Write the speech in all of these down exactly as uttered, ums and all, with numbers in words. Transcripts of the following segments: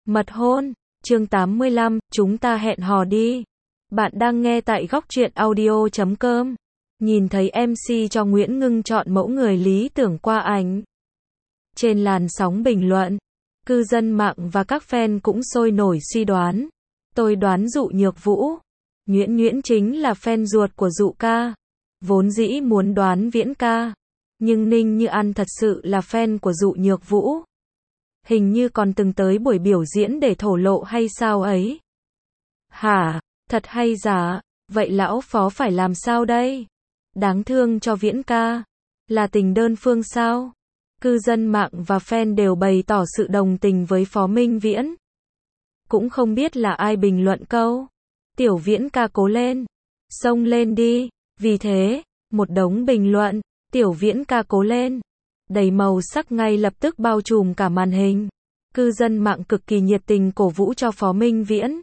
Mật hôn, chương tám mươi lăm, chúng ta hẹn hò đi. Bạn đang nghe tại góc truyện audio chấm com. Nhìn thấy em xê cho Nguyễn Ngưng chọn mẫu người lý tưởng qua ảnh. Trên làn sóng bình luận, cư dân mạng và các fan cũng sôi nổi suy đoán. Tôi đoán Dụ Nhược Vũ. Nguyễn Nguyễn chính là fan ruột của Dụ ca. Vốn dĩ muốn đoán Viễn ca. Nhưng Ninh Như An thật sự là fan của Dụ Nhược Vũ. Hình như còn từng tới buổi biểu diễn để thổ lộ hay sao ấy. Hả, thật hay giả, vậy lão phó phải làm sao đây? Đáng thương cho Viễn ca. Là tình đơn phương sao? Cư dân mạng và fan đều bày tỏ sự đồng tình với Phó Minh Viễn. Cũng không biết là ai bình luận câu Tiểu Viễn ca cố lên, xông lên đi. Vì thế, một đống bình luận Tiểu Viễn ca cố lên đầy màu sắc ngay lập tức bao trùm cả màn hình. Cư dân mạng cực kỳ nhiệt tình cổ vũ cho Phó Minh Viễn.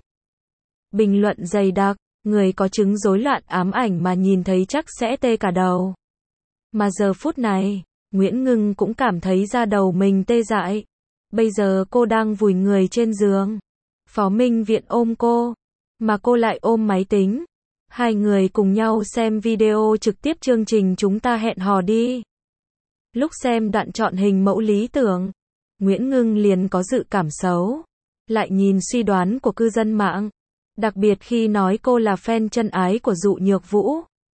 Bình luận dày đặc, người có chứng rối loạn ám ảnh mà nhìn thấy chắc sẽ tê cả đầu. Mà giờ phút này, Nguyễn Ngưng cũng cảm thấy da đầu mình tê dại. Bây giờ cô đang vùi người trên giường. Phó Minh Viễn ôm cô, mà cô lại ôm máy tính. Hai người cùng nhau xem video trực tiếp chương trình Chúng ta hẹn hò đi. Lúc xem đoạn chọn hình mẫu lý tưởng, Nguyễn Ngưng liền có dự cảm xấu. Lại nhìn suy đoán của cư dân mạng. Đặc biệt khi nói cô là fan chân ái của Dụ Nhược Vũ.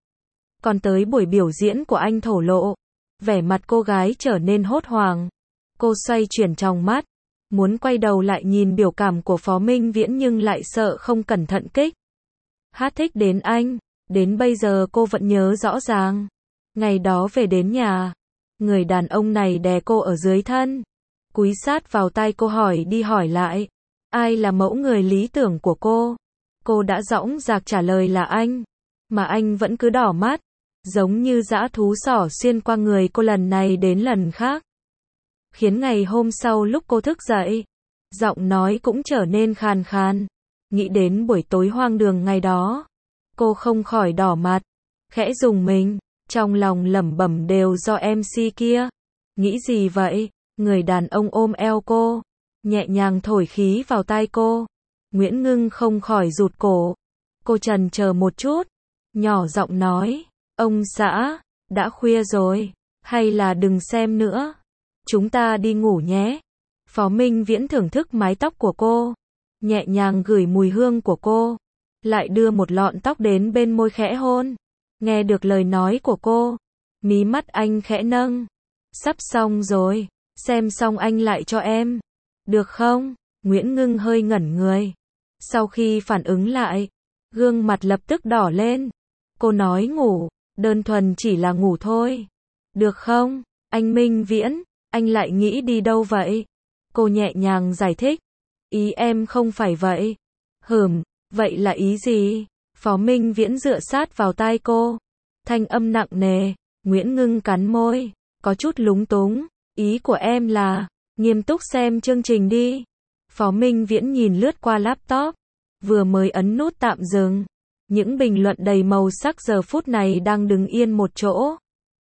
Còn tới buổi biểu diễn của anh thổ lộ, vẻ mặt cô gái trở nên hốt hoảng. Cô xoay chuyển tròng mắt, muốn quay đầu lại nhìn biểu cảm của Phó Minh Viễn nhưng lại sợ không cẩn thận kích. Hát thích đến anh, đến bây giờ cô vẫn nhớ rõ ràng. Ngày đó về đến nhà, người đàn ông này đè cô ở dưới thân, cúi sát vào tai cô hỏi đi hỏi lại. Ai là mẫu người lý tưởng của cô? Cô đã dõng dạc trả lời là anh. Mà anh vẫn cứ đỏ mắt, giống như dã thú xỏ xuyên qua người cô lần này đến lần khác. Khiến ngày hôm sau lúc cô thức dậy, giọng nói cũng trở nên khàn khàn. Nghĩ đến buổi tối hoang đường ngày đó, cô không khỏi đỏ mặt, khẽ rùng mình, trong lòng lẩm bẩm đều do em xê kia. Nghĩ gì vậy? Người đàn ông ôm eo cô, nhẹ nhàng thổi khí vào tai cô. Nguyễn Ngưng không khỏi rụt cổ. Cô chần chờ một chút, nhỏ giọng nói, ông xã, đã khuya rồi, hay là đừng xem nữa, chúng ta đi ngủ nhé. Phó Minh Viễn thưởng thức mái tóc của cô, nhẹ nhàng gửi mùi hương của cô, lại đưa một lọn tóc đến bên môi khẽ hôn. Nghe được lời nói của cô, mí mắt anh khẽ nâng. Sắp xong rồi, xem xong anh lại cho em, được không? Nguyễn Ngưng hơi ngẩn người. Sau khi phản ứng lại, gương mặt lập tức đỏ lên. Cô nói ngủ, đơn thuần chỉ là ngủ thôi. Được không? Anh Minh Viễn, anh lại nghĩ đi đâu vậy? Cô nhẹ nhàng giải thích. Ý em không phải vậy. Hửm, vậy là ý gì? Phó Minh Viễn dựa sát vào tai cô. Thanh âm nặng nề. Nguyễn Ngưng cắn môi, có chút lúng túng. Ý của em là, nghiêm túc xem chương trình đi. Phó Minh Viễn nhìn lướt qua laptop, vừa mới ấn nút tạm dừng. Những bình luận đầy màu sắc giờ phút này đang đứng yên một chỗ.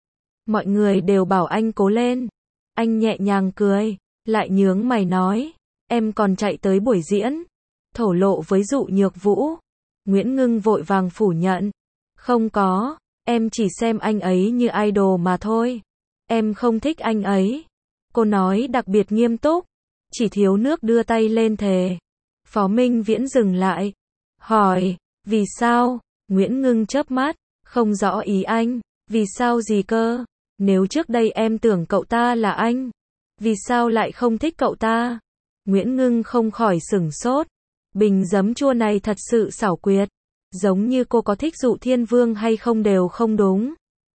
Mọi người đều bảo anh cố lên. Anh nhẹ nhàng cười, lại nhướng mày nói, em còn chạy tới buổi diễn, thổ lộ với Dụ Nhược Vũ. Nguyễn Ngưng vội vàng phủ nhận, không có, em chỉ xem anh ấy như idol mà thôi. Em không thích anh ấy. Cô nói đặc biệt nghiêm túc, chỉ thiếu nước đưa tay lên thề. Phó Minh Viễn dừng lại, hỏi, vì sao? Nguyễn Ngưng chớp mắt, không rõ ý anh. Vì sao gì cơ? Nếu trước đây em tưởng cậu ta là anh, vì sao lại không thích cậu ta? Nguyễn Ngưng không khỏi sửng sốt. Bình giấm chua này thật sự xảo quyệt, giống như cô có thích Dụ Thiên Vương hay không đều không đúng.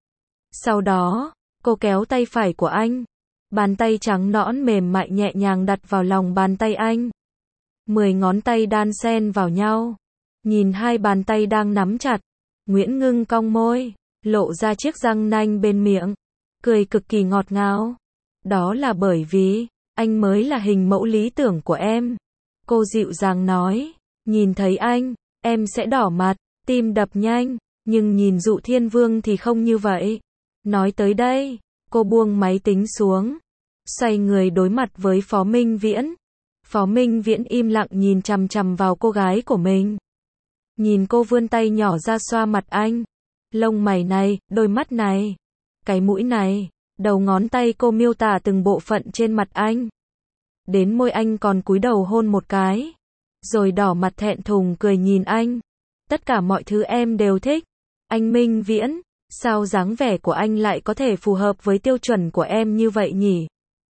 Sau đó, cô kéo tay phải của anh, bàn tay trắng nõn mềm mại nhẹ nhàng đặt vào lòng bàn tay anh. Mười ngón tay đan xen vào nhau. Nhìn hai bàn tay đang nắm chặt, Nguyễn Ngưng cong môi, lộ ra chiếc răng nanh bên miệng, cười cực kỳ ngọt ngào. Đó là bởi vì, anh mới là hình mẫu lý tưởng của em. Cô dịu dàng nói, nhìn thấy anh, em sẽ đỏ mặt, tim đập nhanh, nhưng nhìn Dụ Thiên Vương thì không như vậy. Nói tới đây, cô buông máy tính xuống, xoay người đối mặt với Phó Minh Viễn. Phó Minh Viễn im lặng nhìn chằm chằm vào cô gái của mình. Nhìn cô vươn tay nhỏ ra xoa mặt anh. Lông mày này, đôi mắt này, cái mũi này, đầu ngón tay cô miêu tả từng bộ phận trên mặt anh. Đến môi anh còn cúi đầu hôn một cái. Rồi đỏ mặt thẹn thùng cười nhìn anh. Tất cả mọi thứ em đều thích. Anh Minh Viễn, sao dáng vẻ của anh lại có thể phù hợp với tiêu chuẩn của em như vậy nhỉ?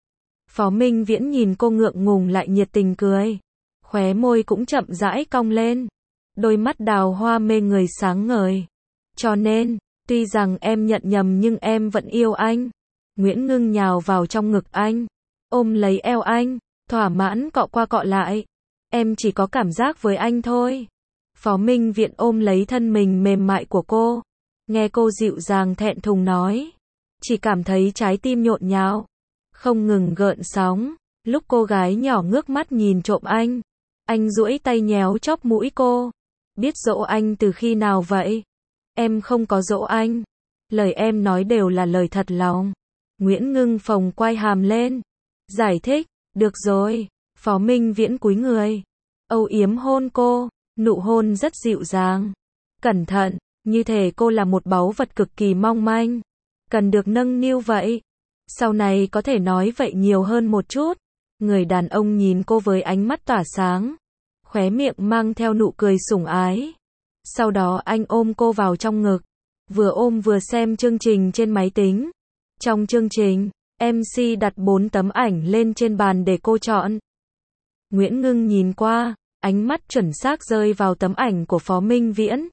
Phó Minh Viễn nhìn cô ngượng ngùng lại nhiệt tình cười. Khóe môi cũng chậm rãi cong lên. Đôi mắt đào hoa mê người sáng ngời. Cho nên, tuy rằng em nhận nhầm nhưng em vẫn yêu anh. Nguyễn Ngưng nhào vào trong ngực anh. Ôm lấy eo anh, thỏa mãn cọ qua cọ lại. Em chỉ có cảm giác với anh thôi. Phó Minh Viễn ôm lấy thân mình mềm mại của cô. Nghe cô dịu dàng thẹn thùng nói. Chỉ cảm thấy trái tim nhộn nhạo. Không ngừng gợn sóng. Lúc cô gái nhỏ ngước mắt nhìn trộm anh. Anh duỗi tay nhéo chóp mũi cô. Biết dỗ anh từ khi nào vậy? Em không có dỗ anh. Lời em nói đều là lời thật lòng. Nguyễn Ngưng phồng quai hàm lên. Giải thích, được rồi. Phó Minh Viễn cúi người. Âu yếm hôn cô. Nụ hôn rất dịu dàng. Cẩn thận, như thể cô là một báu vật cực kỳ mong manh. Cần được nâng niu vậy. Sau này có thể nói vậy nhiều hơn một chút. Người đàn ông nhìn cô với ánh mắt tỏa sáng. Khóe miệng mang theo nụ cười sủng ái. Sau đó anh ôm cô vào trong ngực. Vừa ôm vừa xem chương trình trên máy tính. Trong chương trình, em xê đặt bốn tấm ảnh lên trên bàn để cô chọn. Nguyễn Ngưng nhìn qua, ánh mắt chuẩn xác rơi vào tấm ảnh của Phó Minh Viễn.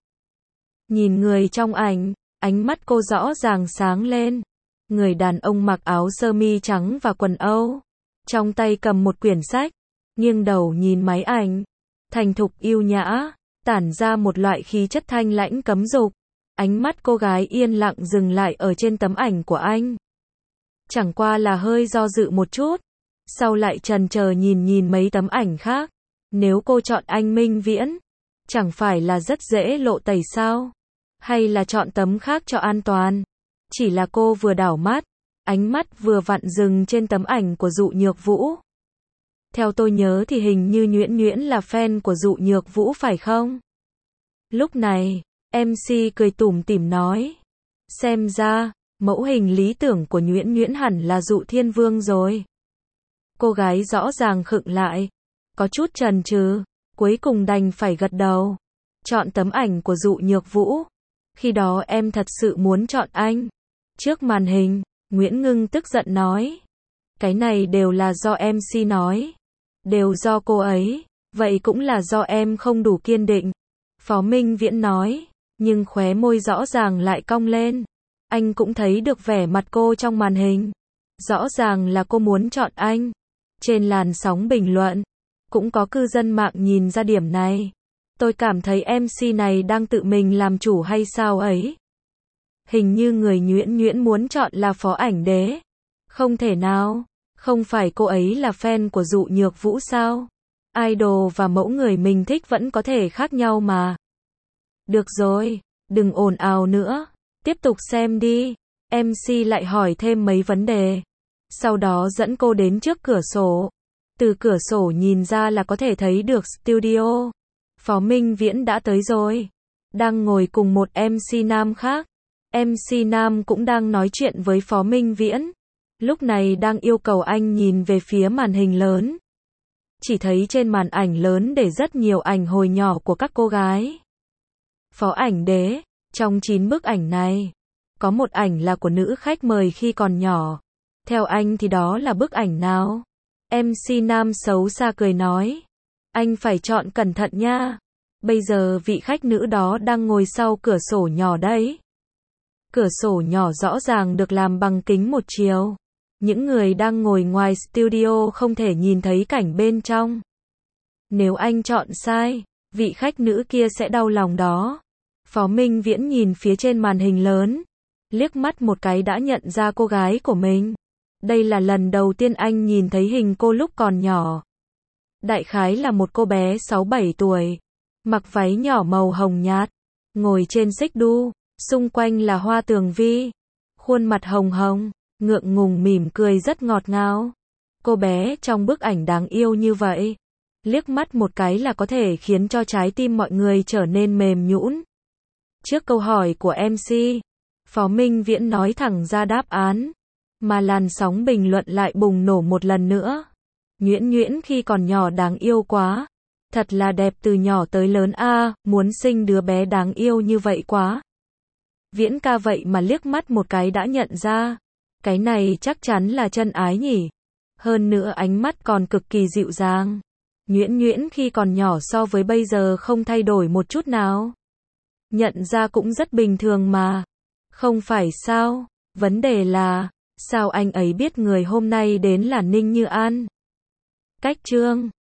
Nhìn người trong ảnh, ánh mắt cô rõ ràng sáng lên. Người đàn ông mặc áo sơ mi trắng và quần Âu. Trong tay cầm một quyển sách. Nghiêng đầu nhìn máy ảnh. Thành thục yêu nhã. Tản ra một loại khí chất thanh lãnh cấm dục. Ánh mắt cô gái yên lặng dừng lại ở trên tấm ảnh của anh. Chẳng qua là hơi do dự một chút. Sau lại chần chờ nhìn nhìn mấy tấm ảnh khác. Nếu cô chọn anh Minh Viễn, chẳng phải là rất dễ lộ tẩy sao? Hay là chọn tấm khác cho an toàn? Chỉ là cô vừa đảo mắt, ánh mắt vừa vặn dừng trên tấm ảnh của Dụ Nhược Vũ. Theo tôi nhớ thì hình như Nhuyễn Nhuyễn là fan của Dụ Nhược Vũ phải không? Lúc này, em xê cười tủm tỉm nói. Xem ra, mẫu hình lý tưởng của Nhuyễn Nhuyễn hẳn là Dụ Thiên Vương rồi. Cô gái rõ ràng khựng lại. Có chút chần chừ, cuối cùng đành phải gật đầu. Chọn tấm ảnh của Dụ Nhược Vũ. Khi đó em thật sự muốn chọn anh. Trước màn hình, Nguyễn Ngưng tức giận nói. Cái này đều là do em xê nói. Đều do cô ấy. Vậy cũng là do em không đủ kiên định. Phó Minh Viễn nói. Nhưng khóe môi rõ ràng lại cong lên. Anh cũng thấy được vẻ mặt cô trong màn hình. Rõ ràng là cô muốn chọn anh. Trên làn sóng bình luận, cũng có cư dân mạng nhìn ra điểm này. Tôi cảm thấy em xê này đang tự mình làm chủ hay sao ấy. Hình như người Nhuyễn Nhuyễn muốn chọn là Phó Ảnh Đế. Không thể nào, không phải cô ấy là fan của Dụ Nhược Vũ sao? Idol và mẫu người mình thích vẫn có thể khác nhau mà. Được rồi, đừng ồn ào nữa. Tiếp tục xem đi. em xê lại hỏi thêm mấy vấn đề. Sau đó dẫn cô đến trước cửa sổ. Từ cửa sổ nhìn ra là có thể thấy được studio. Phó Minh Viễn đã tới rồi. Đang ngồi cùng một em xê nam khác. em xê nam cũng đang nói chuyện với Phó Minh Viễn. Lúc này đang yêu cầu anh nhìn về phía màn hình lớn. Chỉ thấy trên màn ảnh lớn để rất nhiều ảnh hồi nhỏ của các cô gái. Phó Ảnh Đế, trong chín bức ảnh này, có một ảnh là của nữ khách mời khi còn nhỏ. Theo anh thì đó là bức ảnh nào? em xê nam xấu xa cười nói. Anh phải chọn cẩn thận nha. Bây giờ vị khách nữ đó đang ngồi sau cửa sổ nhỏ đấy. Cửa sổ nhỏ rõ ràng được làm bằng kính một chiều. Những người đang ngồi ngoài studio không thể nhìn thấy cảnh bên trong. Nếu anh chọn sai, vị khách nữ kia sẽ đau lòng đó. Phó Minh Viễn nhìn phía trên màn hình lớn. Liếc mắt một cái đã nhận ra cô gái của mình. Đây là lần đầu tiên anh nhìn thấy hình cô lúc còn nhỏ. Đại khái là một cô bé sáu bảy tuổi. Mặc váy nhỏ màu hồng nhạt. Ngồi trên xích đu. Xung quanh là hoa tường vi. Khuôn mặt hồng hồng. Ngượng ngùng mỉm cười rất ngọt ngào. Cô bé trong bức ảnh đáng yêu như vậy. Liếc mắt một cái là có thể khiến cho trái tim mọi người trở nên mềm nhũn. Trước câu hỏi của em xê, Phó Minh Viễn nói thẳng ra đáp án, mà làn sóng bình luận lại bùng nổ một lần nữa. Nhuyễn Nhuyễn khi còn nhỏ đáng yêu quá. Thật là đẹp từ nhỏ tới lớn a, à, muốn sinh đứa bé đáng yêu như vậy quá. Viễn ca vậy mà liếc mắt một cái đã nhận ra. Cái này chắc chắn là chân ái nhỉ. Hơn nữa ánh mắt còn cực kỳ dịu dàng. Nhuyễn Nhuyễn khi còn nhỏ so với bây giờ không thay đổi một chút nào. Nhận ra cũng rất bình thường mà. Không phải sao? Vấn đề là, sao anh ấy biết người hôm nay đến là Ninh Như An? Cách chương